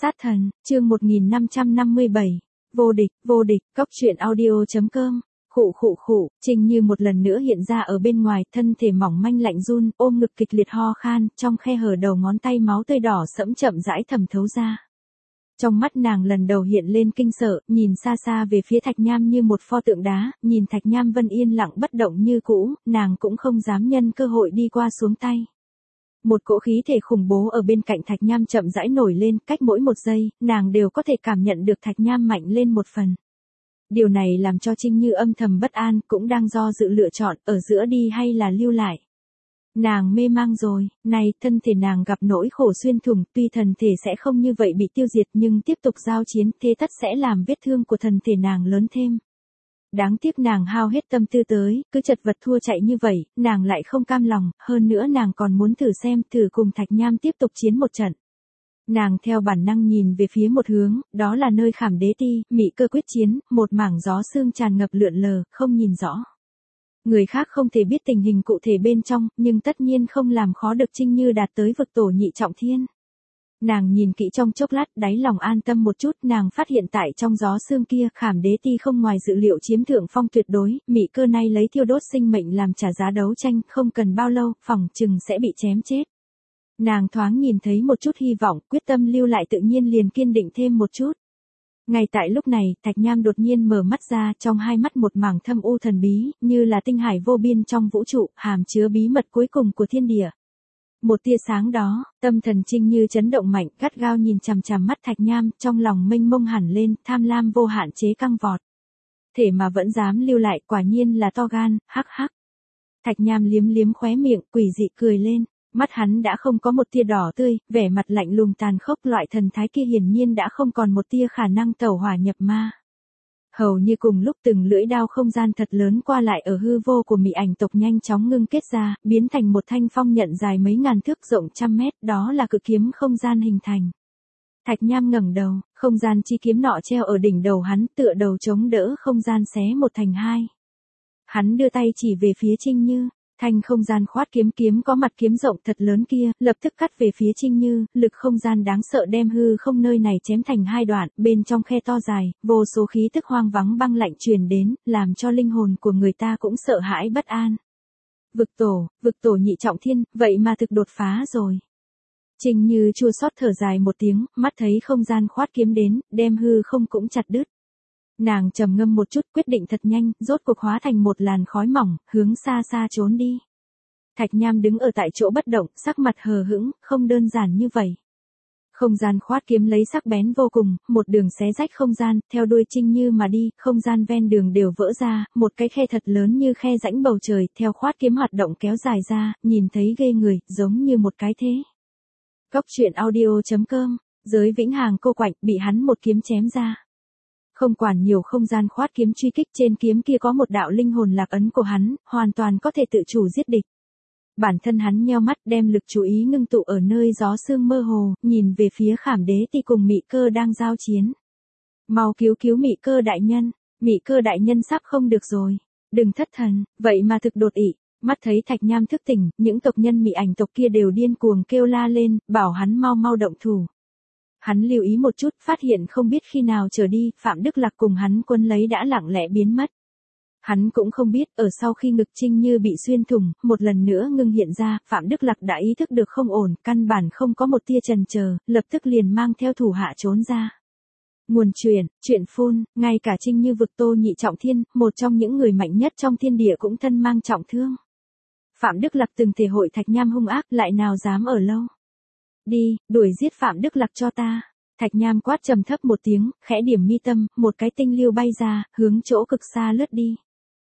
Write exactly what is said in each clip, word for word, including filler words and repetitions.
Sát thần, chương một nghìn năm trăm năm mươi bảy. Vô địch, vô địch, cóc truyện audio.com. Khụ khụ khụ, Trinh Như một lần nữa hiện ra ở bên ngoài, thân thể mỏng manh lạnh run, ôm ngực kịch liệt ho khan, trong khe hở đầu ngón tay máu tươi đỏ sẫm chậm rãi thẩm thấu ra. Trong mắt nàng lần đầu hiện lên kinh sợ, nhìn xa xa về phía Thạch Nham như một pho tượng đá, nhìn Thạch Nham vẫn yên lặng bất động như cũ, nàng cũng không dám nhân cơ hội đi qua xuống tay. Một cỗ khí thể khủng bố ở bên cạnh Thạch Nham chậm rãi nổi lên, cách mỗi một giây, nàng đều có thể cảm nhận được Thạch Nham mạnh lên một phần. Điều này làm cho Trinh Như âm thầm bất an, cũng đang do dự lựa chọn, ở giữa đi hay là lưu lại. Nàng mê mang rồi, này, thân thể nàng gặp nỗi khổ xuyên thủng, tuy thần thể sẽ không như vậy bị tiêu diệt nhưng tiếp tục giao chiến, thế tất sẽ làm vết thương của thần thể nàng lớn thêm. Đáng tiếc nàng hao hết tâm tư tới, cứ chật vật thua chạy như vậy, nàng lại không cam lòng, hơn nữa nàng còn muốn thử xem, thử cùng Thạch Nham tiếp tục chiến một trận. Nàng theo bản năng nhìn về phía một hướng, đó là nơi Khảm Đế Ti, Mị Cơ quyết chiến, một mảng gió sương tràn ngập lượn lờ, không nhìn rõ. Người khác không thể biết tình hình cụ thể bên trong, nhưng tất nhiên không làm khó được Trinh Như đạt tới vực tổ nhị trọng thiên. Nàng nhìn kỹ trong chốc lát, đáy lòng an tâm một chút, nàng phát hiện tại trong gió sương kia, Khảm Đế Ti không ngoài dự liệu chiếm thượng phong tuyệt đối, Mị Cơ này lấy thiêu đốt sinh mệnh làm trả giá đấu tranh, không cần bao lâu, phỏng chừng sẽ bị chém chết. Nàng thoáng nhìn thấy một chút hy vọng, quyết tâm lưu lại tự nhiên liền kiên định thêm một chút. Ngay tại lúc này, Thạch Nham đột nhiên mở mắt ra, trong hai mắt một mảng thâm u thần bí, như là tinh hải vô biên trong vũ trụ, hàm chứa bí mật cuối cùng của thiên địa. Một tia sáng đó, tâm thần Trinh Như chấn động mạnh, gắt gao nhìn chằm chằm mắt Thạch Nham, trong lòng mênh mông hẳn lên, tham lam vô hạn chế căng vọt. Thể mà vẫn dám lưu lại, quả nhiên là to gan, hắc hắc. Thạch Nham liếm liếm khóe miệng, quỷ dị cười lên. Mắt hắn đã không có một tia đỏ tươi, vẻ mặt lạnh lùng tàn khốc, loại thần thái kia hiển nhiên đã không còn một tia khả năng tẩu hỏa nhập ma. Hầu như cùng lúc từng lưỡi đao không gian thật lớn qua lại ở hư vô của Mị Ảnh tộc nhanh chóng ngưng kết ra, biến thành một thanh phong nhận dài mấy ngàn thước rộng trăm mét, đó là cự kiếm không gian hình thành. Thạch Nham ngẩng đầu, không gian chi kiếm nọ treo ở đỉnh đầu hắn, tựa đầu chống đỡ không gian xé một thành hai. Hắn đưa tay chỉ về phía Trinh Như. Thanh không gian khoát kiếm kiếm có mặt kiếm rộng thật lớn kia, lập tức cắt về phía Trinh Như, lực không gian đáng sợ đem hư không nơi này chém thành hai đoạn, bên trong khe to dài, vô số khí tức hoang vắng băng lạnh truyền đến, làm cho linh hồn của người ta cũng sợ hãi bất an. Vực tổ, vực tổ nhị trọng thiên, vậy mà thực đột phá rồi. Trinh Như chua xót thở dài một tiếng, mắt thấy không gian khoát kiếm đến, đem hư không cũng chặt đứt. Nàng trầm ngâm một chút, quyết định thật nhanh, rốt cuộc hóa thành một làn khói mỏng, hướng xa xa trốn đi. Thạch Nham đứng ở tại chỗ bất động, sắc mặt hờ hững, không đơn giản như vậy. Không gian khoát kiếm lấy sắc bén vô cùng, một đường xé rách không gian, theo đuôi Trinh Như mà đi, không gian ven đường đều vỡ ra, một cái khe thật lớn như khe rãnh bầu trời, theo khoát kiếm hoạt động kéo dài ra, nhìn thấy ghê người, giống như một cái thế. Cóc truyện audio.com, giới vĩnh hằng cô quạnh, bị hắn một kiếm chém ra. Không quản nhiều không gian khoát kiếm truy kích, trên kiếm kia có một đạo linh hồn lạc ấn của hắn, hoàn toàn có thể tự chủ giết địch. Bản thân hắn nheo mắt đem lực chú ý ngưng tụ ở nơi gió sương mơ hồ, nhìn về phía Khảm Đế Ti cùng Mị Cơ đang giao chiến. Mau cứu cứu Mị Cơ đại nhân, Mị Cơ đại nhân sắp không được rồi, đừng thất thần, vậy mà thực đột ị. Mắt thấy Thạch Nham thức tỉnh, những tộc nhân Mị Ảnh tộc kia đều điên cuồng kêu la lên, bảo hắn mau mau động thủ. Hắn lưu ý một chút, phát hiện không biết khi nào trở đi, Phạm Đức Lạc cùng hắn quân lấy đã lặng lẽ biến mất. Hắn cũng không biết, ở sau khi ngực Trinh Như bị xuyên thủng, một lần nữa ngưng hiện ra, Phạm Đức Lạc đã ý thức được không ổn, căn bản không có một tia chần chờ, lập tức liền mang theo thủ hạ trốn ra. Nguồn truyền, chuyện phun, ngay cả Trinh Như vực tô nhị trọng thiên, một trong những người mạnh nhất trong thiên địa cũng thân mang trọng thương. Phạm Đức Lạc từng thể hội Thạch Nham hung ác, lại nào dám ở lâu. Đi, đuổi giết Phạm Đức Lạc cho ta. Thạch Nham quát trầm thấp một tiếng, khẽ điểm mi tâm, một cái tinh lưu bay ra, hướng chỗ cực xa lướt đi.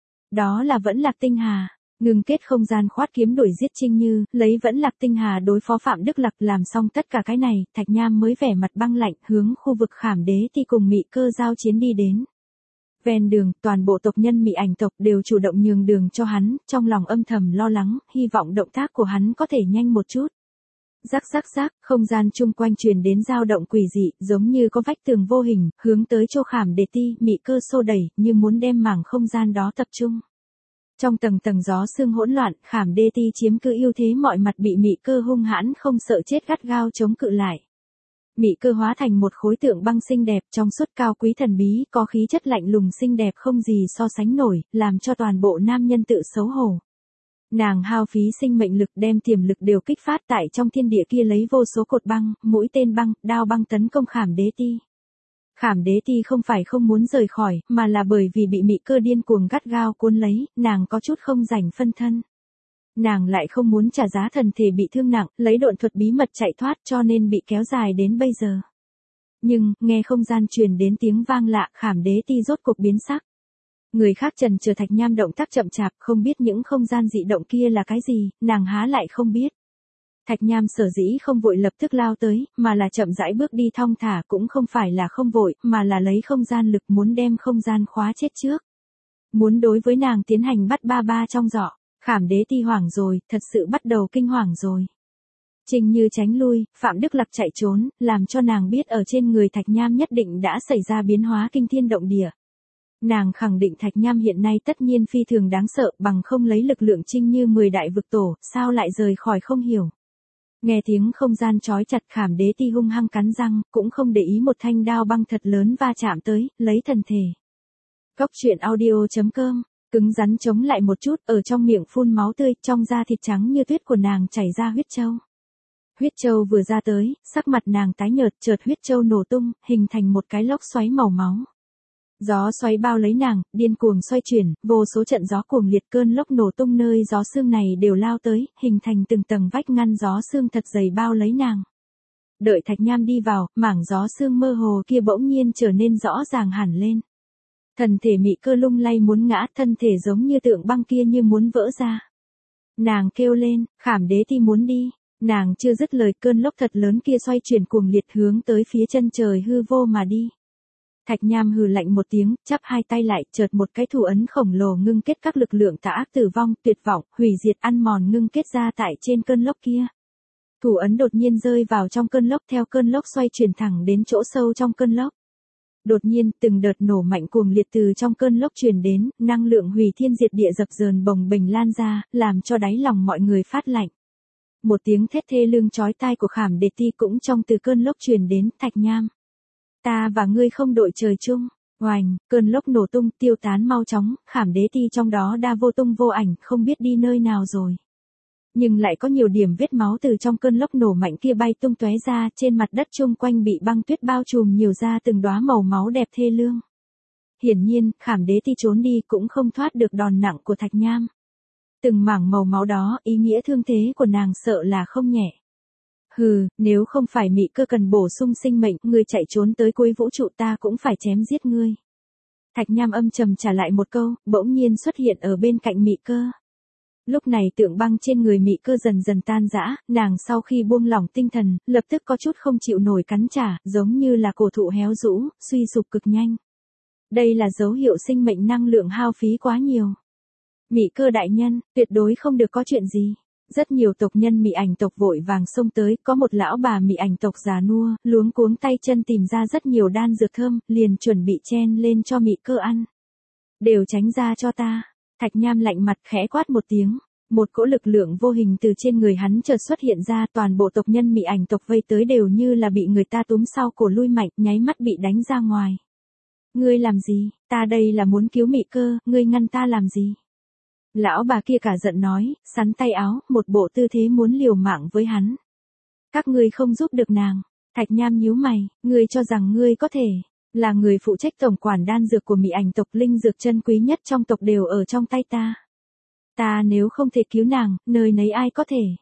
Đó là Vẫn Lạc Tinh Hà, ngừng kết không gian khoát kiếm đuổi giết Trinh Như, lấy Vẫn Lạc Tinh Hà đối phó Phạm Đức Lạc, làm xong tất cả cái này, Thạch Nham mới vẻ mặt băng lạnh, hướng khu vực Khảm Đế Ti cùng Mị Cơ giao chiến đi đến. Ven đường, toàn bộ tộc nhân Mị Ảnh tộc đều chủ động nhường đường cho hắn, trong lòng âm thầm lo lắng, hy vọng động tác của hắn có thể nhanh một chút. Rắc rắc rắc, không gian chung quanh truyền đến dao động quỷ dị, giống như có vách tường vô hình, hướng tới chỗ Khảm Đế Ti, Mị Cơ xô đẩy, như muốn đem mảng không gian đó tập trung. Trong tầng tầng gió sương hỗn loạn, Khảm Đế Ti chiếm cứ ưu thế mọi mặt bị Mị Cơ hung hãn không sợ chết gắt gao chống cự lại. Mị cơ hóa thành một khối tượng băng xinh đẹp trong suốt cao quý thần bí, có khí chất lạnh lùng xinh đẹp không gì so sánh nổi, làm cho toàn bộ nam nhân tự xấu hổ. Nàng hao phí sinh mệnh lực đem tiềm lực đều kích phát tại trong thiên địa kia lấy vô số cột băng, mũi tên băng, đao băng tấn công Khảm Đế Ti. Khảm Đế Ti không phải không muốn rời khỏi, mà là bởi vì bị mị cơ điên cuồng gắt gao cuốn lấy, nàng có chút không rảnh phân thân. Nàng lại không muốn trả giá thần thể bị thương nặng, lấy độn thuật bí mật chạy thoát cho nên bị kéo dài đến bây giờ. Nhưng, nghe không gian truyền đến tiếng vang lạ, Khảm Đế Ti rốt cuộc biến sắc. Người khác trần chờ Thạch Nham động tác chậm chạp, không biết những không gian dị động kia là cái gì, nàng há lại không biết. Thạch Nham sở dĩ không vội lập tức lao tới, mà là chậm rãi bước đi thong thả, cũng không phải là không vội, mà là lấy không gian lực muốn đem không gian khóa chết trước. Muốn đối với nàng tiến hành bắt ba ba trong giỏ. Khảm Đế Ti hoảng rồi, thật sự bắt đầu kinh hoàng rồi. Trình Như tránh lui, Phạm Đức Lạc chạy trốn, làm cho nàng biết ở trên người Thạch Nham nhất định đã xảy ra biến hóa kinh thiên động địa. Nàng khẳng định Thạch Nham hiện nay tất nhiên phi thường đáng sợ, bằng không lấy lực lượng Trình Như mười đại vực tổ, sao lại rời khỏi không hiểu. Nghe tiếng không gian trói chặt, Khảm Đế Ti hung hăng cắn răng, cũng không để ý một thanh đao băng thật lớn va chạm tới, lấy thần thể. Cốc truyện audio chấm com cứng rắn chống lại một chút, ở trong miệng phun máu tươi, trong da thịt trắng như tuyết của nàng chảy ra huyết châu. Huyết châu vừa ra tới, sắc mặt nàng tái nhợt, chợt huyết châu nổ tung, hình thành một cái lốc xoáy màu máu. Gió xoáy bao lấy nàng, điên cuồng xoay chuyển, vô số trận gió cuồng liệt, cơn lốc nổ tung nơi gió xương này đều lao tới, hình thành từng tầng vách ngăn gió xương thật dày bao lấy nàng. Đợi Thạch Nham đi vào, mảng gió xương mơ hồ kia bỗng nhiên trở nên rõ ràng hẳn lên. Thần thể mị cơ lung lay muốn ngã, thân thể giống như tượng băng kia như muốn vỡ ra. Nàng kêu lên, Khảm Đế Ti muốn đi. Nàng chưa dứt lời, cơn lốc thật lớn kia xoay chuyển cuồng liệt hướng tới phía chân trời hư vô mà đi. Thạch Nham hừ lạnh một tiếng, chắp hai tay lại, chợt một cái thủ ấn khổng lồ ngưng kết các lực lượng tà ác, tử vong, tuyệt vọng, hủy diệt, ăn mòn ngưng kết ra tại trên cơn lốc kia. Thủ ấn đột nhiên rơi vào trong cơn lốc, theo cơn lốc xoay chuyển thẳng đến chỗ sâu trong cơn lốc. Đột nhiên, từng đợt nổ mạnh cuồng liệt từ trong cơn lốc truyền đến, năng lượng hủy thiên diệt địa dập dờn bồng bềnh lan ra, làm cho đáy lòng mọi người phát lạnh. Một tiếng thét thê lương chói tai của Khảm Đế Ti cũng trong từ cơn lốc truyền đến, Thạch Nham. Ta và ngươi không đội trời chung. Oành, cơn lốc nổ tung, tiêu tán mau chóng, Khảm Đế Ti trong đó đa vô tung vô ảnh, không biết đi nơi nào rồi. Nhưng lại có nhiều điểm vết máu từ trong cơn lốc nổ mạnh kia bay tung tóe ra, trên mặt đất chung quanh bị băng tuyết bao trùm nhiều ra từng đóa màu máu đẹp thê lương. Hiển nhiên, Khảm Đế Ti trốn đi cũng không thoát được đòn nặng của Thạch Nham. Từng mảng màu máu đó, ý nghĩa thương thế của nàng sợ là không nhẹ. Hừ, nếu không phải mị cơ cần bổ sung sinh mệnh, ngươi chạy trốn tới cuối vũ trụ ta cũng phải chém giết ngươi. Thạch Nham âm trầm trả lại một câu, bỗng nhiên xuất hiện ở bên cạnh mị cơ. Lúc này tượng băng trên người mị cơ dần dần tan rã, nàng sau khi buông lỏng tinh thần, lập tức có chút không chịu nổi cắn trả, giống như là cổ thụ héo rũ, suy sụp cực nhanh. Đây là dấu hiệu sinh mệnh năng lượng hao phí quá nhiều. Mị cơ đại nhân, tuyệt đối không được có chuyện gì. Rất nhiều tộc nhân mị ảnh tộc vội vàng xông tới, có một lão bà mị ảnh tộc già nua, luống cuống tay chân tìm ra rất nhiều đan dược thơm, liền chuẩn bị chen lên cho mị cơ ăn. Đều tránh ra cho ta. Thạch Nham lạnh mặt khẽ quát một tiếng, một cỗ lực lượng vô hình từ trên người hắn chợt xuất hiện ra, toàn bộ tộc nhân mị ảnh tộc vây tới đều như là bị người ta túm sau cổ lui mạnh, nháy mắt bị đánh ra ngoài. Ngươi làm gì, ta đây là muốn cứu mị cơ, ngươi ngăn ta làm gì? Lão bà kia cả giận nói, sắn tay áo, một bộ tư thế muốn liều mạng với hắn. Các ngươi không giúp được nàng. Thạch Nham nhíu mày, ngươi cho rằng ngươi có thể là người phụ trách tổng quản đan dược của mị ảnh tộc, linh dược chân quý nhất trong tộc đều ở trong tay ta. Ta nếu không thể cứu nàng, nơi nấy ai có thể.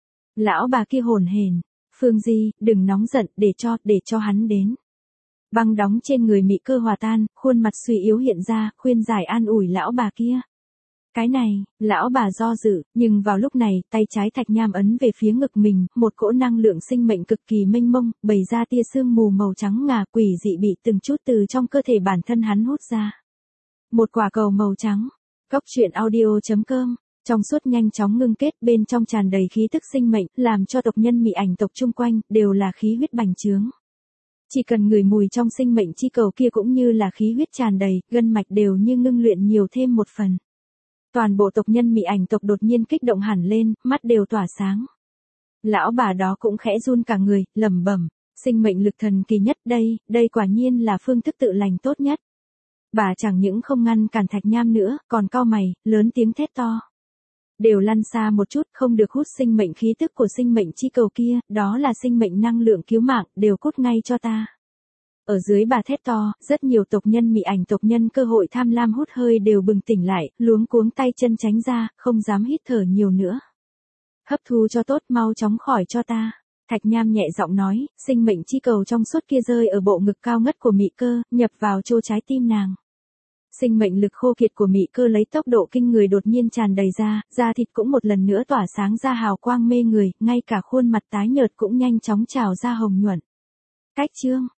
Lão bà kia hồn hển, Phương Di, đừng nóng giận, để cho, để cho hắn đến. Băng đóng trên người mị cơ hòa tan, khuôn mặt suy yếu hiện ra, khuyên giải an ủi lão bà kia. Cái này, lão bà do dự, nhưng vào lúc này, tay trái Thạch Nham ấn về phía ngực mình, một cỗ năng lượng sinh mệnh cực kỳ mênh mông, bày ra tia sương mù màu trắng ngà quỷ dị bị từng chút từ trong cơ thể bản thân hắn hút ra. Một quả cầu màu trắng. Cốc truyện audio chấm com. Trong suốt nhanh chóng ngưng kết, bên trong tràn đầy khí tức sinh mệnh, làm cho tộc nhân mị ảnh tộc chung quanh, đều là khí huyết bành trướng. Chỉ cần ngửi mùi trong sinh mệnh chi cầu kia cũng như là khí huyết tràn đầy, gân mạch đều như ngưng luyện nhiều thêm một phần. Toàn bộ tộc nhân mị ảnh tộc đột nhiên kích động hẳn lên, mắt đều tỏa sáng. Lão bà đó cũng khẽ run cả người, lẩm bẩm, Sinh mệnh lực thần kỳ nhất đây, đây quả nhiên là phương thức tự lành tốt nhất. Bà chẳng những không ngăn cản Thạch Nham nữa, còn cau mày, lớn tiếng thét to. Đều lăn xa một chút, không được hút sinh mệnh khí tức của sinh mệnh chi cầu kia, đó là sinh mệnh năng lượng cứu mạng, đều cút ngay cho ta. Ở dưới bà thét to, rất nhiều tộc nhân mị ảnh tộc nhân cơ hội tham lam hút hơi đều bừng tỉnh lại, luống cuống tay chân tránh ra, không dám hít thở nhiều nữa. Hấp thu cho tốt, mau chóng khỏi cho ta. Thạch Nham nhẹ giọng nói, sinh mệnh chi cầu trong suốt kia rơi ở bộ ngực cao ngất của Mị Cơ, nhập vào chỗ trái tim nàng. Sinh mệnh lực khô kiệt của Mị Cơ lấy tốc độ kinh người đột nhiên tràn đầy ra, da thịt cũng một lần nữa tỏa sáng ra hào quang mê người, ngay cả khuôn mặt tái nhợt cũng nhanh chóng trào ra hồng nhuận. Cách chương